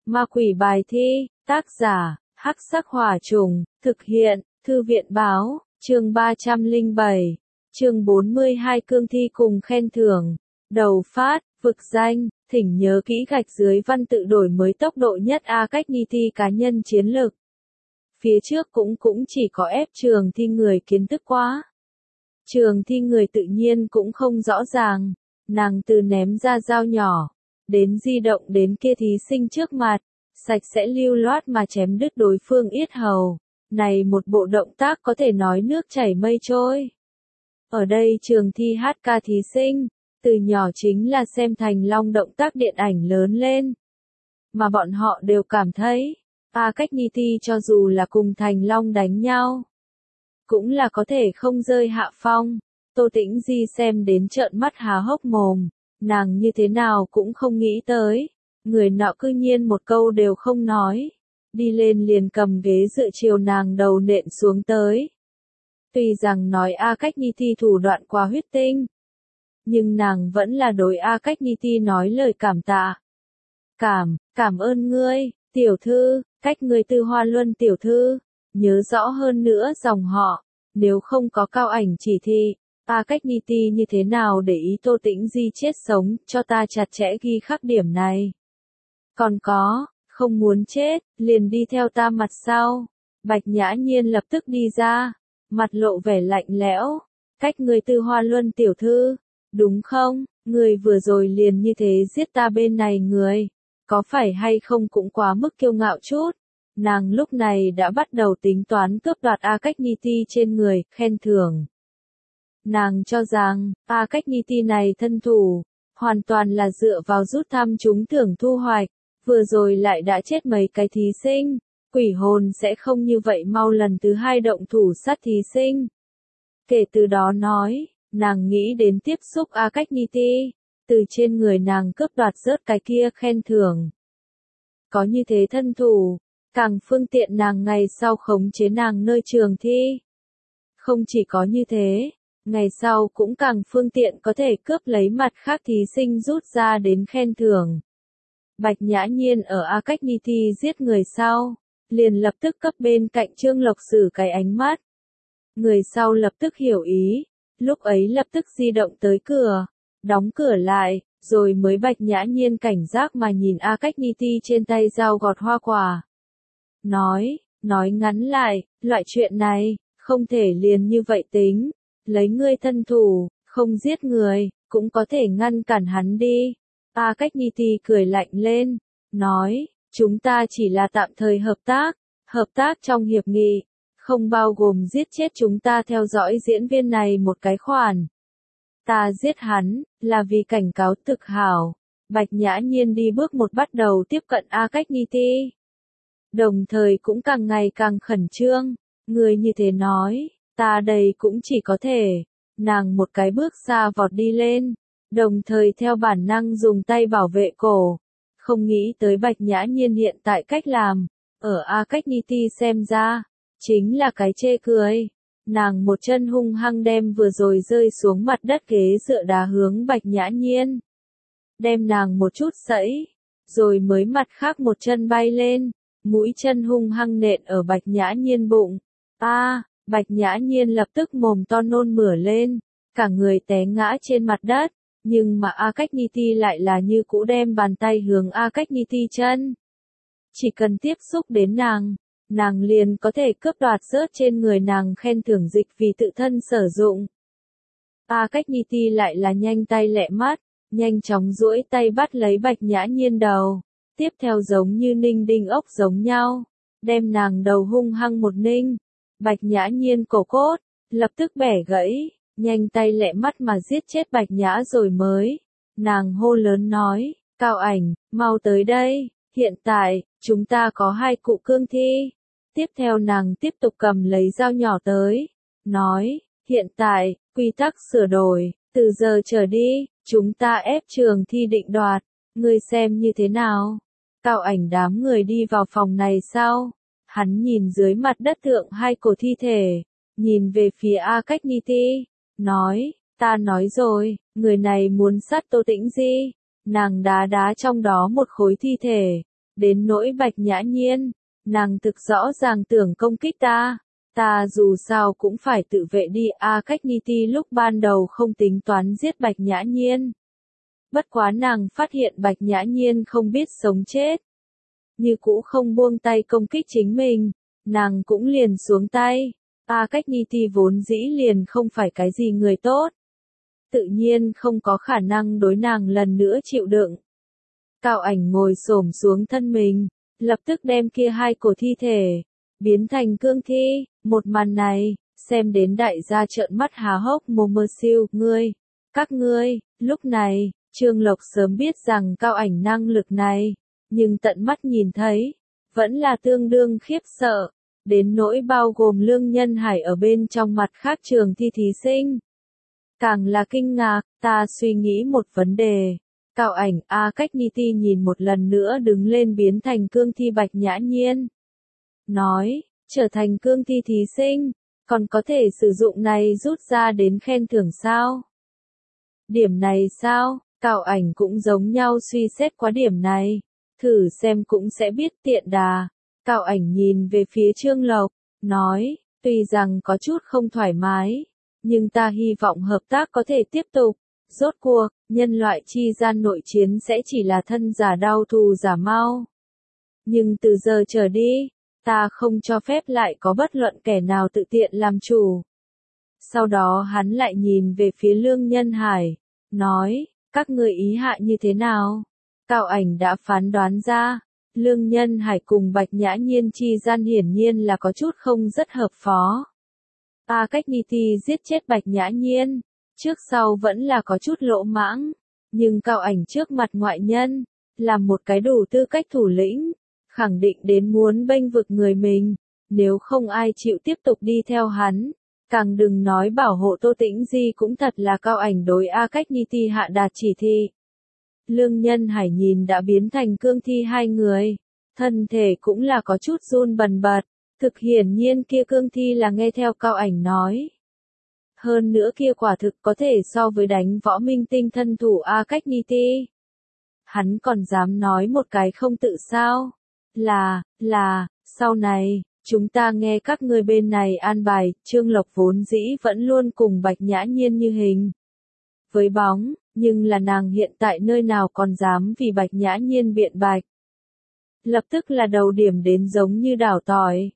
Ma quỷ bài thi, tác giả, Hắc Sắc Hỏa Trùng, thực hiện, Thư viện báo, chương 307, chương 42 cương thi cùng khen thưởng. Đầu phát, vực danh, thỉnh nhớ kỹ gạch dưới văn tự đổi mới tốc độ nhất A cách ni thi cá nhân chiến lực. Phía trước cũng chỉ có ép trường thi người kiến thức quá. Trường thi người tự nhiên cũng không rõ ràng, nàng từ ném ra dao nhỏ, đến di động đến kia thí sinh trước mặt, sạch sẽ lưu loát mà chém đứt đối phương yết hầu. Này một bộ động tác có thể nói nước chảy mây trôi. Ở đây trường thi HK thí sinh, từ nhỏ chính là xem Thành Long động tác điện ảnh lớn lên. Mà bọn họ đều cảm thấy, A cách ni thi cho dù là cùng Thành Long đánh nhau, cũng là có thể không rơi hạ phong. Tô Tĩnh Di xem đến trợn mắt há hốc mồm, nàng như thế nào cũng không nghĩ tới, người nọ cư nhiên một câu đều không nói, đi lên liền cầm ghế dựa chiều nàng đầu nện xuống tới. Tuy rằng nói A cách ni thi thủ đoạn quá huyết tinh, nhưng nàng vẫn là đối A cách ni thi nói lời cảm tạ. Cảm ơn ngươi, tiểu thư, cách ngươi Tư Hoa Luân tiểu thư, nhớ rõ hơn nữa dòng họ, nếu không có cao ảnh chỉ thị, A cách ni thi như thế nào để ý Tô Tĩnh Di chết sống, cho ta chặt chẽ ghi khắc điểm này. Còn có, không muốn chết, liền đi theo ta mặt sau. Bạch Nhã Nhiên lập tức đi ra, mặt lộ vẻ lạnh lẽo, cách người Tư Hoa Luân tiểu thư, đúng không, người vừa rồi liền như thế giết ta bên này người, có phải hay không cũng quá mức kiêu ngạo chút. Nàng lúc này đã bắt đầu tính toán cướp đoạt A cách ni thi trên người, khen thưởng. Nàng cho rằng, A cách ni thi này thân thủ, hoàn toàn là dựa vào rút thăm trúng thưởng thu hoạch, vừa rồi lại đã chết mấy cái thí sinh, quỷ hồn sẽ không như vậy mau lần thứ hai động thủ sát thí sinh. Kể từ đó nói, nàng nghĩ đến tiếp xúc A cách ni thi, từ trên người nàng cướp đoạt rớt cái kia khen thưởng. Có như thế thân thủ, càng phương tiện nàng ngày sau khống chế nàng nơi trường thi. Không chỉ có như thế, ngày sau cũng càng phương tiện có thể cướp lấy mặt khác thí sinh rút ra đến khen thưởng. Bạch Nhã Nhiên ở A cách ni thi giết người sau, liền lập tức cấp bên cạnh Trương Lộc Sử cái ánh mắt. Người sau lập tức hiểu ý, lúc ấy lập tức di động tới cửa, đóng cửa lại, rồi mới Bạch Nhã Nhiên cảnh giác mà nhìn A cách ni thi trên tay dao gọt hoa quả. Nói ngắn lại, loại chuyện này, không thể liền như vậy tính, lấy ngươi thân thủ, không giết người, cũng có thể ngăn cản hắn đi. A cách ni thi cười lạnh lên, nói, chúng ta chỉ là tạm thời hợp tác trong hiệp nghị, không bao gồm giết chết chúng ta theo dõi diễn viên này một cái khoản. Ta giết hắn, là vì cảnh cáo thực hảo. Bạch Nhã Nhiên đi bước một bắt đầu tiếp cận A cách ni thi. Đồng thời cũng càng ngày càng khẩn trương, người như thế nói, ta đây cũng chỉ có thể. Nàng một cái bước xa vọt đi lên, đồng thời theo bản năng dùng tay bảo vệ cổ. Không nghĩ tới Bạch Nhã Nhiên hiện tại cách làm, ở A cách ni thi xem ra, chính là cái chê cười. Nàng một chân hung hăng đem vừa rồi rơi xuống mặt đất ghế dựa đá hướng Bạch Nhã Nhiên. Đem nàng một chút sẫy, rồi mới mặt khác một chân bay lên, mũi chân hung hăng nện ở Bạch Nhã Nhiên bụng. Bạch Nhã Nhiên lập tức mồm to nôn mửa lên, cả người té ngã trên mặt đất, nhưng mà A cách ni thi lại là như cũ đem bàn tay hướng A cách ni thi chân. Chỉ cần tiếp xúc đến nàng liền có thể cướp đoạt rớt trên người nàng khen thưởng dịch vì tự thân sử dụng. A cách ni thi lại là nhanh tay lẹ mắt, nhanh chóng duỗi tay bắt lấy Bạch Nhã Nhiên đầu, tiếp theo giống như ninh đinh ốc giống nhau, đem nàng đầu hung hăng một ninh. Bạch Nhã Nhiên cổ cốt, lập tức bẻ gãy, nhanh tay lẹ mắt mà giết chết Bạch Nhã rồi mới. Nàng hô lớn nói, Cao Ảnh, mau tới đây, hiện tại, chúng ta có 2 cụ cương thi. Tiếp theo nàng tiếp tục cầm lấy dao nhỏ tới, nói, hiện tại, quy tắc sửa đổi, từ giờ trở đi, chúng ta ép trường thi định đoạt, ngươi xem như thế nào. Cao Ảnh đám người đi vào phòng này sau, hắn nhìn dưới mặt đất thượng 2 cổ thi thể, nhìn về phía A cách ni thi, nói, ta nói rồi, người này muốn sát Tô Tĩnh Di, nàng đá trong đó một khối thi thể, Đến nỗi Bạch Nhã Nhiên, nàng thực rõ ràng tưởng công kích ta. Ta dù sao cũng phải tự vệ đi. A Cách Ni Ti lúc ban đầu không tính toán giết Bạch Nhã Nhiên. Bất quá nàng phát hiện Bạch Nhã Nhiên không biết sống chết. Như cũ không buông tay công kích chính mình, nàng cũng liền xuống tay. A Cách Ni Ti vốn dĩ liền không phải cái gì người tốt. Tự nhiên không có khả năng đối nàng lần nữa chịu đựng. Cao Ảnh ngồi xổm xuống thân mình, lập tức đem kia hai cổ thi thể biến thành cương thi. Một màn này, xem đến đại gia trợn mắt há hốc mồm mơ siêu. Các ngươi, lúc này, Trương Lộc sớm biết rằng Cao Ảnh năng lực này, nhưng tận mắt nhìn thấy, vẫn là tương đương khiếp sợ, đến nỗi bao gồm Lương Nhân Hải ở bên trong mặt khác trường thi thí sinh. Càng là kinh ngạc, ta suy nghĩ một vấn đề. Cao Ảnh, A Cách Ni Ti nhìn một lần nữa đứng lên biến thành cương thi Bạch Nhã Nhiên. Nói, trở thành cương thi thí sinh, còn có thể sử dụng này rút ra đến khen thưởng sao? Điểm này sao? Cao Ảnh cũng giống nhau suy xét quá điểm này. Thử xem cũng sẽ biết tiện đà. Cao Ảnh nhìn về phía Trương Lộc, nói, tuy rằng có chút không thoải mái, nhưng ta hy vọng hợp tác có thể tiếp tục. Rốt cuộc, nhân loại chi gian nội chiến sẽ chỉ là thân giả đau thù giả mau. Nhưng từ giờ trở đi, ta không cho phép lại có bất luận kẻ nào tự tiện làm chủ. Sau đó hắn lại nhìn về phía Lương Nhân Hải, nói, các ngươi ý hạ như thế nào? Cao Ảnh đã phán đoán ra, Lương Nhân Hải cùng Bạch Nhã Nhiên chi gian hiển nhiên là có chút không rất hợp phó. A Cách Ni Ti giết chết Bạch Nhã Nhiên, trước sau vẫn là có chút lỗ mãng, nhưng Cao Ảnh trước mặt ngoại nhân, là một cái đủ tư cách thủ lĩnh, khẳng định đến muốn bênh vực người mình, nếu không ai chịu tiếp tục đi theo hắn, càng đừng nói bảo hộ Tô Tĩnh Di cũng thật là Cao Ảnh đối A Cách Ni Ti hạ đạt chỉ thị. Lương Nhân Hải nhìn đã biến thành cương thi hai người, thân thể cũng là có chút run bần bật, thực hiển nhiên kia cương thi là nghe theo Cao Ảnh nói. Hơn nữa kia quả thực có thể so với đánh võ minh tinh thân thủ A Cách Ni Ti. Hắn còn dám nói một cái không tự sao? Sau này, chúng ta nghe các ngươi bên này an bài. Trương Lộc vốn dĩ vẫn luôn cùng Bạch Nhã Nhiên như hình với bóng, nhưng là nàng hiện tại nơi nào còn dám vì Bạch Nhã Nhiên biện bạch. Lập tức là đầu điểm đến giống như đảo tỏi.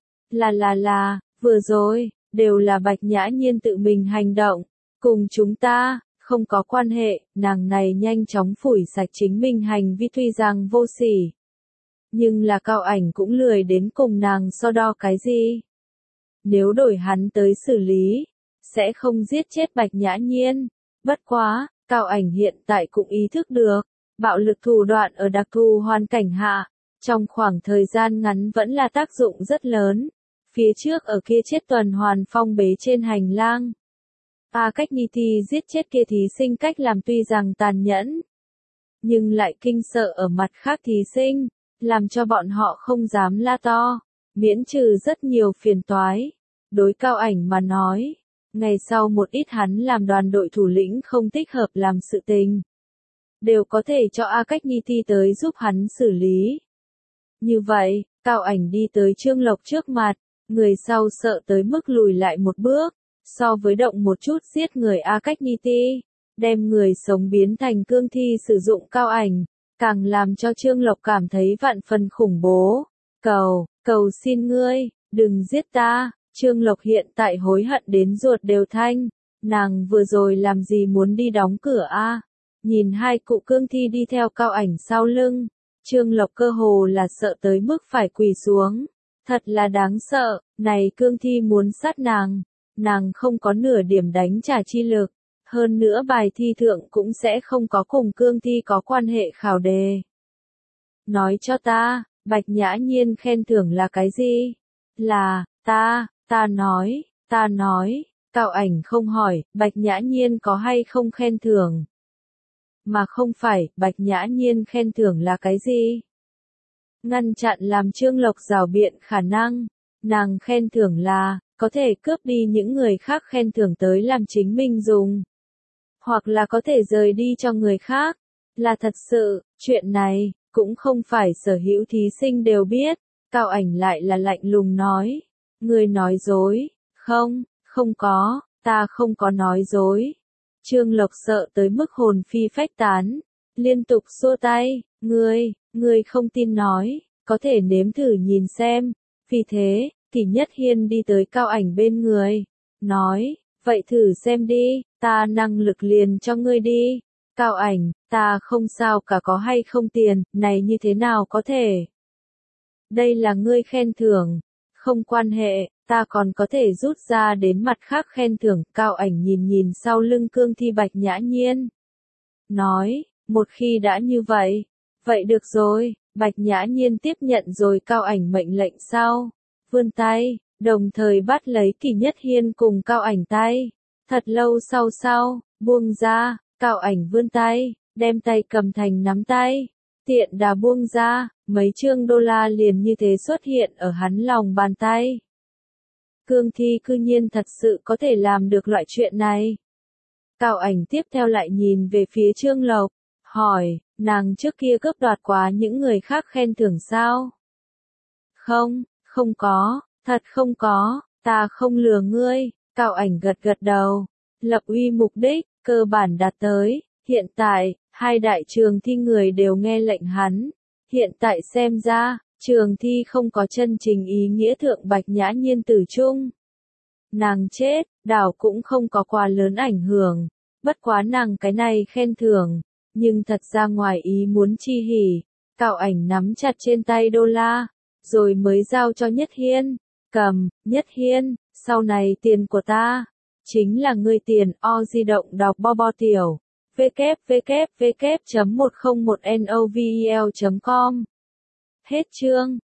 Vừa rồi, đều là Bạch Nhã Nhiên tự mình hành động, cùng chúng ta, không có quan hệ. Nàng này nhanh chóng phủi sạch chính mình hành vi tuy rằng vô sỉ. Nhưng là Cao Ảnh cũng lười đến cùng nàng so đo cái gì. Nếu đổi hắn tới xử lý, sẽ không giết chết Bạch Nhã Nhiên. Bất quá, Cao Ảnh hiện tại cũng ý thức được, bạo lực thủ đoạn ở đặc thù hoàn cảnh hạ, trong khoảng thời gian ngắn vẫn là tác dụng rất lớn. Phía trước ở kia chết tuần hoàn phong bế trên hành lang. A Cách Ni Ti giết chết kia thí sinh cách làm tuy rằng tàn nhẫn, nhưng lại kinh sợ ở mặt khác thí sinh, làm cho bọn họ không dám la to, miễn trừ rất nhiều phiền toái. Đối Cao Ảnh mà nói, ngày sau một ít hắn làm đoàn đội thủ lĩnh không thích hợp làm sự tình, đều có thể cho A Cách Ni Ti tới giúp hắn xử lý. Như vậy, Cao Ảnh đi tới Trương Lộc trước mặt, người sau sợ tới mức lùi lại một bước, so với động một chút giết người A Cách Ni Ti, đem người sống biến thành cương thi sử dụng Cao Ảnh, càng làm cho Trương Lộc cảm thấy vạn phần khủng bố. Cầu xin ngươi, đừng giết ta. Trương Lộc hiện tại hối hận đến ruột đều thanh, nàng vừa rồi làm gì muốn đi đóng cửa a? Nhìn hai cụ cương thi đi theo Cao Ảnh sau lưng, Trương Lộc cơ hồ là sợ tới mức phải quỳ xuống. Thật là đáng sợ, này cương thi muốn sát nàng không có nửa điểm đánh trả chi lực, hơn nữa bài thi thượng cũng sẽ không có cùng cương thi có quan hệ khảo đề. Nói cho ta, Bạch Nhã Nhiên khen thưởng là cái gì? Là, ta nói, Cao Ảnh không hỏi, Bạch Nhã Nhiên có hay không khen thưởng? Mà không phải, Bạch Nhã Nhiên khen thưởng là cái gì? Ngăn chặn làm Trương Lộc rảo biện khả năng, nàng khen thưởng là, có thể cướp đi những người khác khen thưởng tới làm chính mình dùng. Hoặc là có thể rời đi cho người khác. Là thật sự, chuyện này, cũng không phải sở hữu thí sinh đều biết. Cao Ảnh lại là lạnh lùng nói. Ngươi nói dối. Không, không có, ta không có nói dối. Trương Lộc sợ tới mức hồn phi phách tán, liên tục xua tay. Ngươi không tin nói, có thể nếm thử nhìn xem. Vì thế, Kỷ Nhất Hiên đi tới Cao Ảnh bên người, nói, vậy thử xem đi, ta năng lực liền cho ngươi đi. Cao Ảnh, ta không sao cả, có hay không tiền, này như thế nào có thể? Đây là ngươi khen thưởng, không quan hệ, ta còn có thể rút ra đến mặt khác khen thưởng. Cao Ảnh nhìn nhìn sau lưng cương thi Bạch Nhã Nhiên, nói, một khi đã như vậy, vậy được rồi. Bạch Nhã Nhiên tiếp nhận rồi Cao Ảnh mệnh lệnh sau, vươn tay, đồng thời bắt lấy Kỷ Nhất Hiên cùng Cao Ảnh tay. Thật lâu sau, buông ra, Cao Ảnh vươn tay, đem tay cầm thành nắm tay, tiện đà buông ra, mấy trương đô la liền như thế xuất hiện ở hắn lòng bàn tay. Cương thi cư nhiên thật sự có thể làm được loại chuyện này. Cao Ảnh tiếp theo lại nhìn về phía Trương Lộc, hỏi, nàng trước kia cướp đoạt quá những người khác khen thưởng sao? Không có, thật không có, ta không lừa ngươi. Cao Ảnh gật đầu, lập uy mục đích, cơ bản đạt tới. Hiện tại, hai đại trường thi người đều nghe lệnh hắn. Hiện tại xem ra, trường thi không có chân chính ý nghĩa thượng Bạch Nhã Nhiên tử trung. Nàng chết, đảo cũng không có quá lớn ảnh hưởng, bất quá nàng cái này khen thưởng, nhưng thật ra ngoài ý muốn chi hỉ. Cao Ảnh nắm chặt trên tay đô la, rồi mới giao cho Nhất Hiên, cầm. Nhất Hiên, sau này tiền của ta, chính là ngươi tiền. Di động đọc bo tiểu, www.101novel.com. Hết chương.